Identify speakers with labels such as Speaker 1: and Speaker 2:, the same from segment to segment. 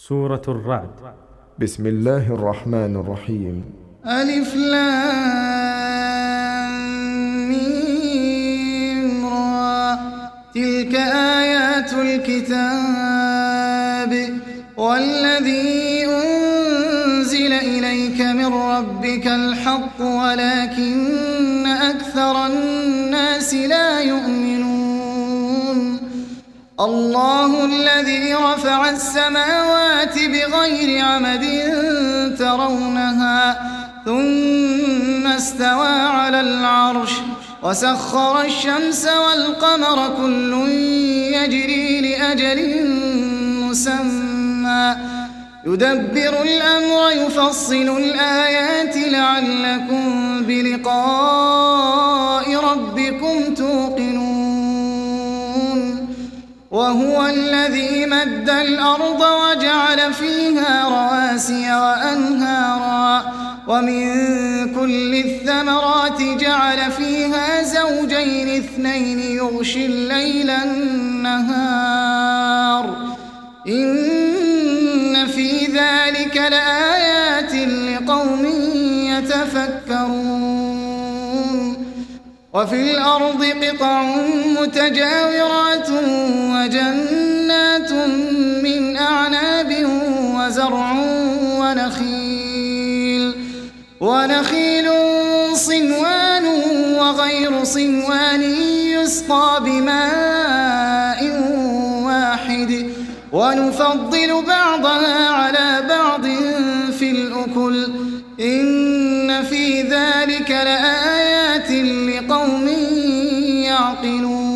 Speaker 1: سورة الرعد.
Speaker 2: بسم الله الرحمن الرحيم.
Speaker 3: ألف لام ميم را، تلك آيات الكتاب والذي أنزل إليك من ربك الحق ولكن أكثر الناس لا يؤمنون. الله الذي رفع السماوات بغير عمد ترونها ثم استوى على العرش وسخر الشمس والقمر كل يجري لأجل مسمى يدبر الأمر يفصل الآيات لعلكم بلقاء ربكم توقنون. وهو الذي مد الأرض وجعل فيها رواسي وأنهارا ومن كل الثمرات جعل فيها زوجين اثنين يغشي الليل النهار إن في ذلك لآيات لقوم يتفكرون. وفي الأرض قطع متجاورات وجنات من أعناب وزرع ونخيل صنوان وغير صنوان يسقى بماء واحد ونفضل بعضها على بعض في الأكل إن في ذلك لآيات لقوم يعقلون.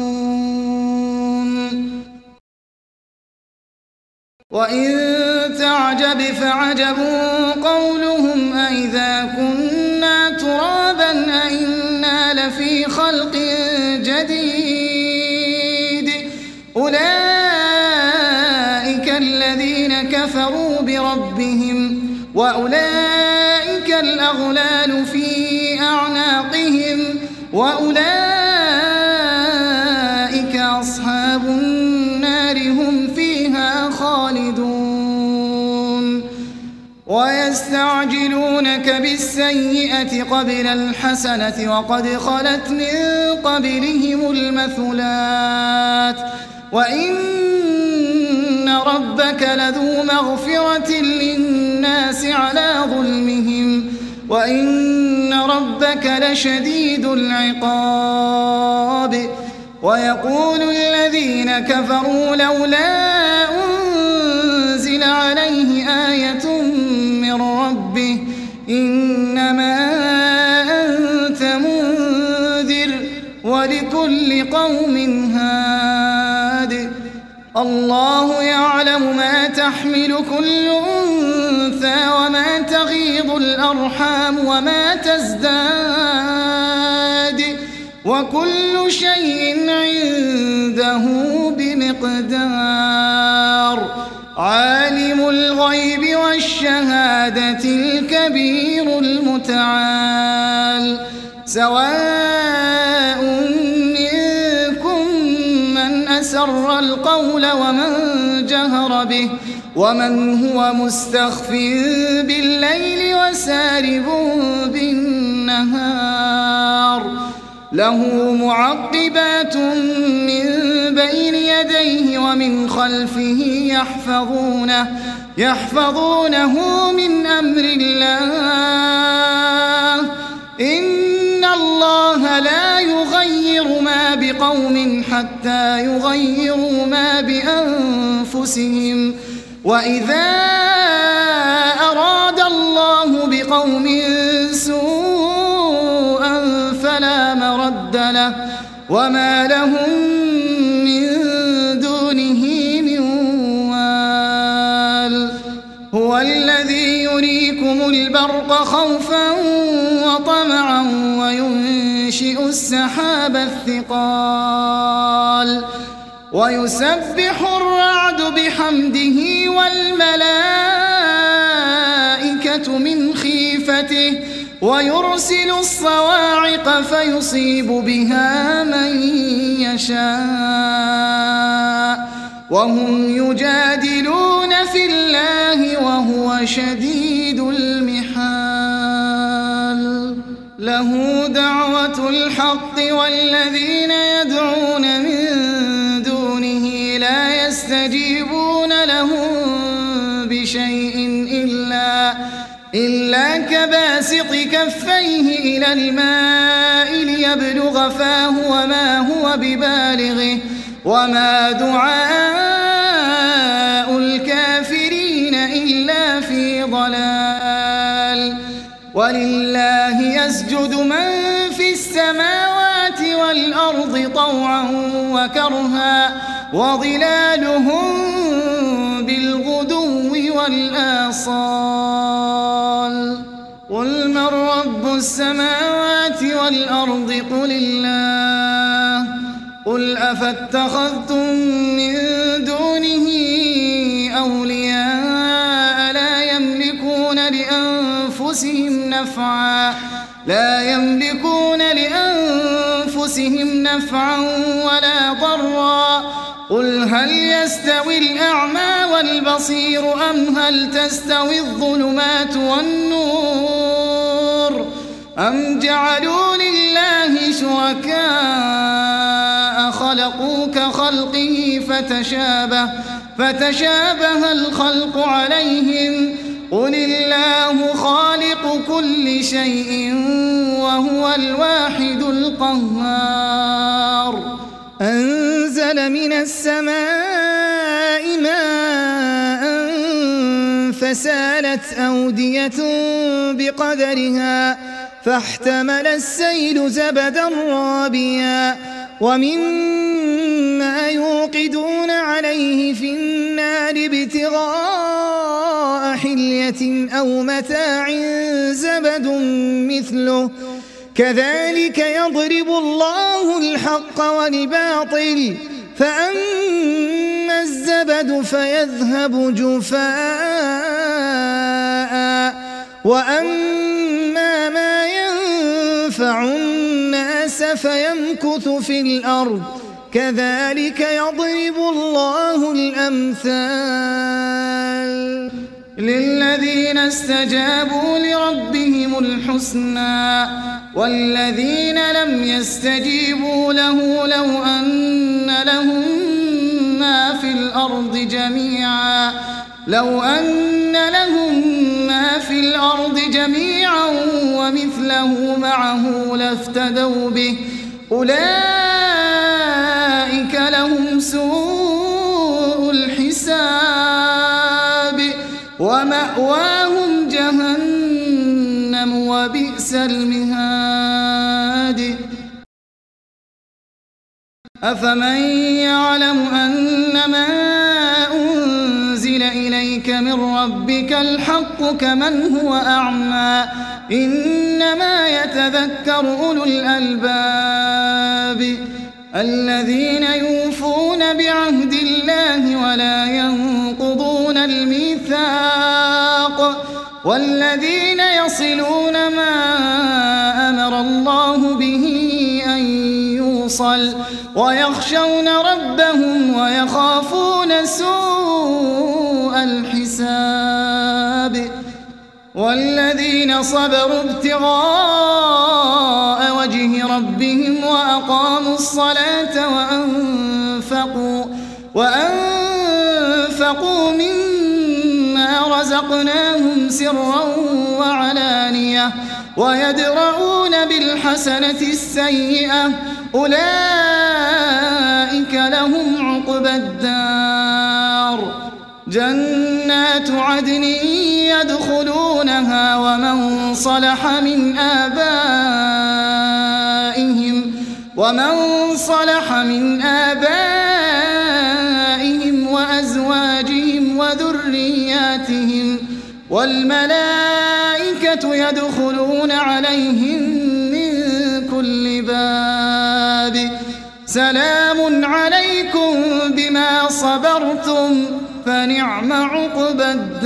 Speaker 3: وإن تعجب فعجب قولهم أإذا كنا ترابا أإنا لفي خلق جديد أولئك الذين كفروا بربهم وأولئك الأغلال في أعناقهم وأولئك أصحاب النار هم فيها خالدون. ويستعجلونك بالسيئة قبل الحسنة وقد خلت من قبلهم المثلات وإن ربك لذو مغفرة للناس على ظلمهم وإن ربك لشديد العقاب. ويقول الذين كفروا لولا أنزل عليه آية من ربه إنما أنت منذر ولكل قوم هاد. الله يعلم ما تحمل كل أنثى وما تغيض الأرحام وما تزداد وكل شيء عنده بمقدار. عالم الغيب والشهادة الكبير المتعال. سواء منكم من أسر القول ومن جهر به ومن هو مستخف بالليل وسارب بالنهار. له معقبات من بين يديه ومن خلفه يحفظونه من أمر الله. إن الله لا يغير ما بقوم حتى يغيروا ما بأنفسهم وإذا أراد الله بقوم سوءا فلا مرد له وما لهم من دونه من وال. هو الذي يريكم البرق خوفا وطمعا وينشئ السحاب الثقال ويسبح الرعد بحمده والملائكة من خيفته ويرسل الصواعق فيصيب بها من يشاء وهم يجادلون في الله شديد المحال له دعوة الحق والذين يدعون من دونه لا يستجيبون لهم بشيء إلا كباسط كفيه إلى الماء ليبلغ فاه وما هو ببالغه وما دعاء الكافرين إلا في ضلال ولله يسجد من في السماوات والأرض طوعا وكرها وظلالهم بالغدو والآصال قل من رب السماوات والأرض قل الله قل أفاتخذتم من دونه أولياء لا يملكون لأنفسهم نفعا ولا ضرا قل هل يستوي الأعمى والبصير أم هل تستوي الظلمات والنور أم جعلوا لله شركاء خلقوا كخلقه فتشابه الخلق عليهم قل الله خالق كل شيء وهو الواحد القهار أنزل من السماء ماء فسالت أودية بقدرها فاحتمل السيل زبدا رابيا ومما يوقدون عليه في النار ابتغاء حلية أو متاع زبد مثله كذلك يضرب الله الحق والباطل فأما الزبد فيذهب جفاء وأما ما ينفع الناس فيمكث في الأرض كذلك يضرب الله الأمثال للذين استجابوا لربهم الحسنى والذين لم يستجيبوا له لو أن لهم ما في الأرض جميعا ومثله معه لافتدوا به أولئك لهم سوء الحساب ومأواهم جهنم وبئس المهاد أفمن يعلم أنما أنزل إليك من ربك الحق كمن هو أعمى إنما يتذكر أولو الألباب الذين يوفون بعهد الله ولا ينقضون الميثاق والذين يصلون ما أمر الله به أن يوصل ويخشون ربهم ويخافون سوء الحساب والذين صبروا ابتغاء وجه ربهم وأقاموا الصلاة وأنفقوا مما رزقناهم سرا وعلانية ويدرؤون بالحسنة السيئة أولئك لهم عقبى الدار جنات عدن يدخلونها ومن صلح من آبائهم وأزواجهم وذرياتهم والملائكة يدخلون عليهم من كل باب سلام عليكم بما صبرتم فنعم عقبى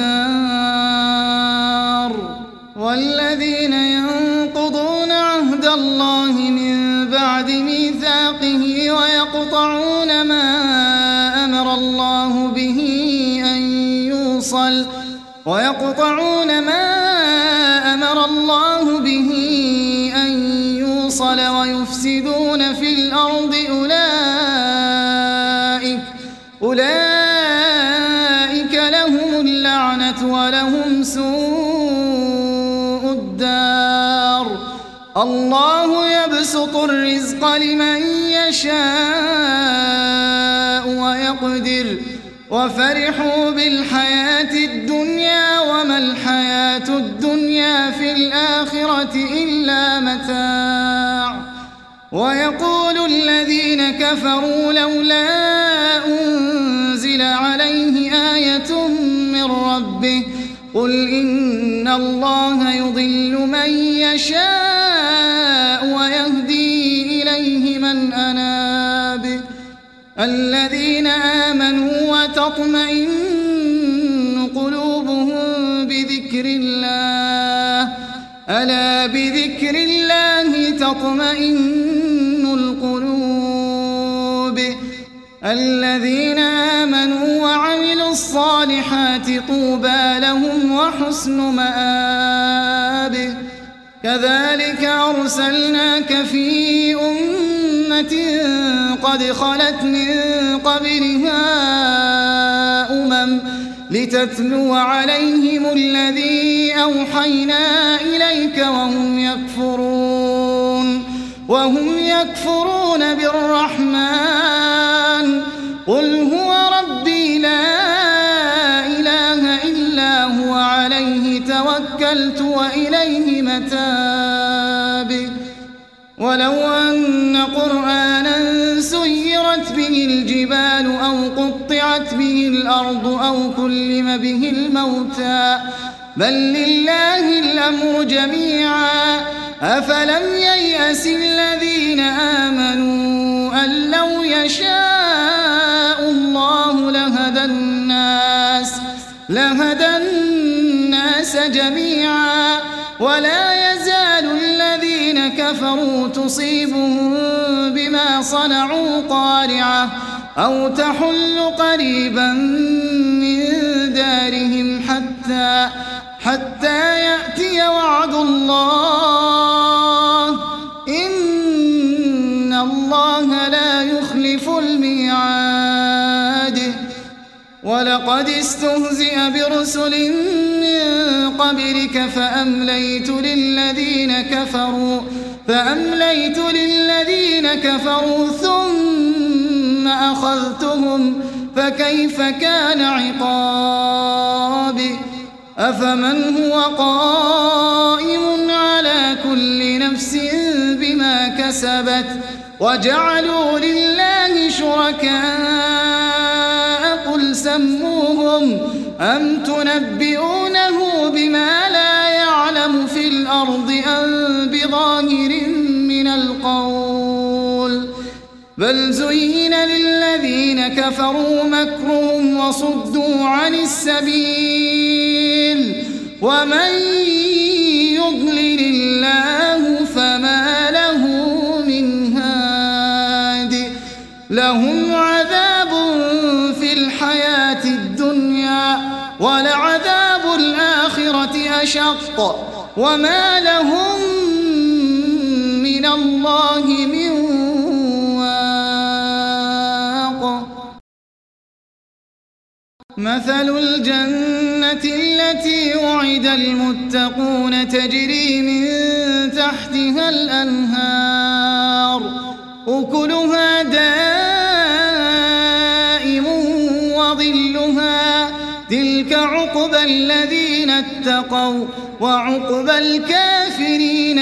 Speaker 3: الدار والذين ينقضون عهد الله من بعد ميثاقه ويقطعون ما أمر الله به أن يوصل ويقطعون ما أمر الله به أن يوصل ويفسدون في الأرض أولئك لهم اللعنة ولهم سوء الدار الله يبسط الرزق لمن يشاء ويقدر وفرحوا بالحياة الدنيا وما الحياة الدنيا في الآخرة إلا متاع ويقول الذين كفروا لولا أنزل عليه آية من ربه قل إن الله يضل من يشاء ويهدي إليه من أناب الذين آمنوا وتطمئن قلوبهم بذكر الله ألا بذكر الله تطمئن القلوب الذين آمنوا وعملوا الصالحات طوبى لهم وحسن مآب كذلك أرسلناك في أمة قد خلت من قبلها لتتلو عليهم الذي أوحينا إليك وهم يكفرون بالرحمن قل هو ربي لا إله إلا هو عليه توكلت وإليه متاب ولو أن قرآنا سيرت به الجبال أو قطعت به الأرض أو كلم به الموتى بل لله الأمر جميعا أفلم ييأس الذين آمنوا أن لو يشاء الله لهدى الناس جميعا ولا يزال الذين كفروا تصيبهم بما صنعوا قارعة أو تحل قريبا من دارهم حتى يأتي وعد الله إن الله لا يخلف الميعاد ولقد استهزئ برسل من قبلك فأمليت للذين كفروا ثم أخذتهم فكيف كان عقاب أفمن هو قائم على كل نفس بما كسبت وجعلوا لله شركاء قل سموهم أم تنبئونه بما لا يعلم في الأرض أم بظاهر من القول بل زين للذين كفروا مكرهم وصدوا عن السبيل ومن يضلل الله فما له من هاد لهم عذاب في الحياة الدنيا ولعذاب الآخرة أشق وما لهم من الله من واق مثل الجنة التي وعد المتقون تجري من تحتها الأنهار أكلها دائم وظلها تلك عقبى الذين اتقوا وعقبى الكافرين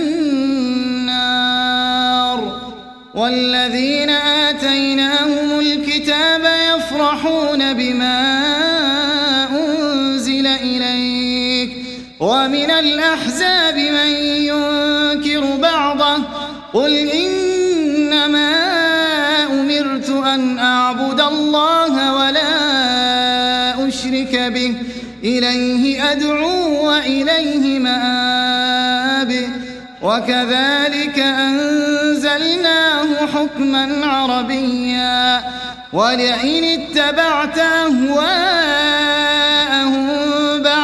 Speaker 3: النار والذين آتيناهم الكتاب يفرحون بما أنزل إليك ومن الأحزاب من ينكر بعضه قل إنما أمرت أن أعبد الله ولا أشرك به إليه أدعو وإليه مآب وكذلك أنزلناه حكما عربيا ولئن اتبعت أهواءهم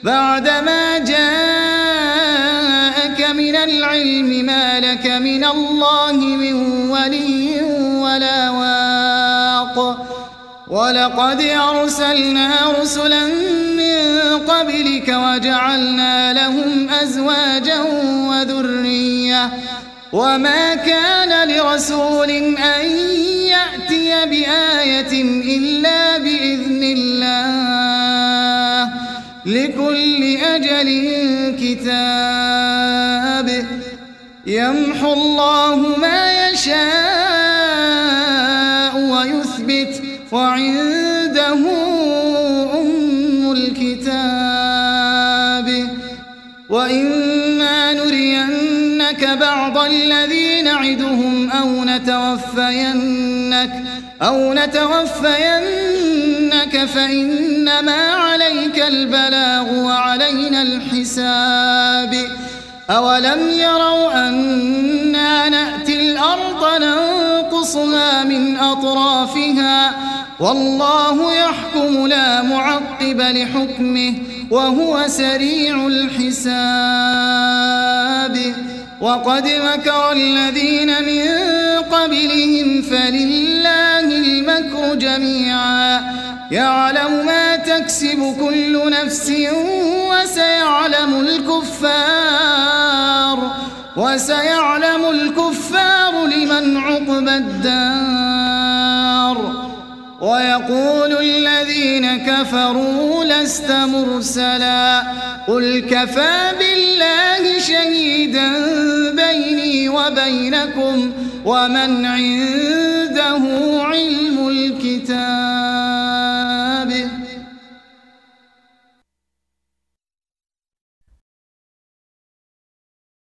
Speaker 3: بعدما جاءك من العلم ما لك من الله من ولي ولا واق ولقد أرسلنا رسلا من قبلك وجعلنا لهم أزواجا وذرية وما كان لرسول أن يأتي بآية إلا بإذن الله لكل أجل كتاب يمحو الله ما يشاء ويثبت وعنده أم الكتاب وإما نرينك بعض الذي نعدهم أو نتوفينك فإنما عليك البلاغ وعلينا الحساب أولم يروا أنا نأتي الأرض ننقصها من أطرافها والله يحكم لا معقب لحكمه وهو سريع الحساب وقد مكر الذين من قبلهم فلله المكر جميعا يعلم ما تكسب كل نفس وسيعلم الكفار لمن عقبى الدار ويقول الذين كفروا لست مرسلا قل كفى بالله شهيدا بيني وبينكم ومن عنده علم الكتاب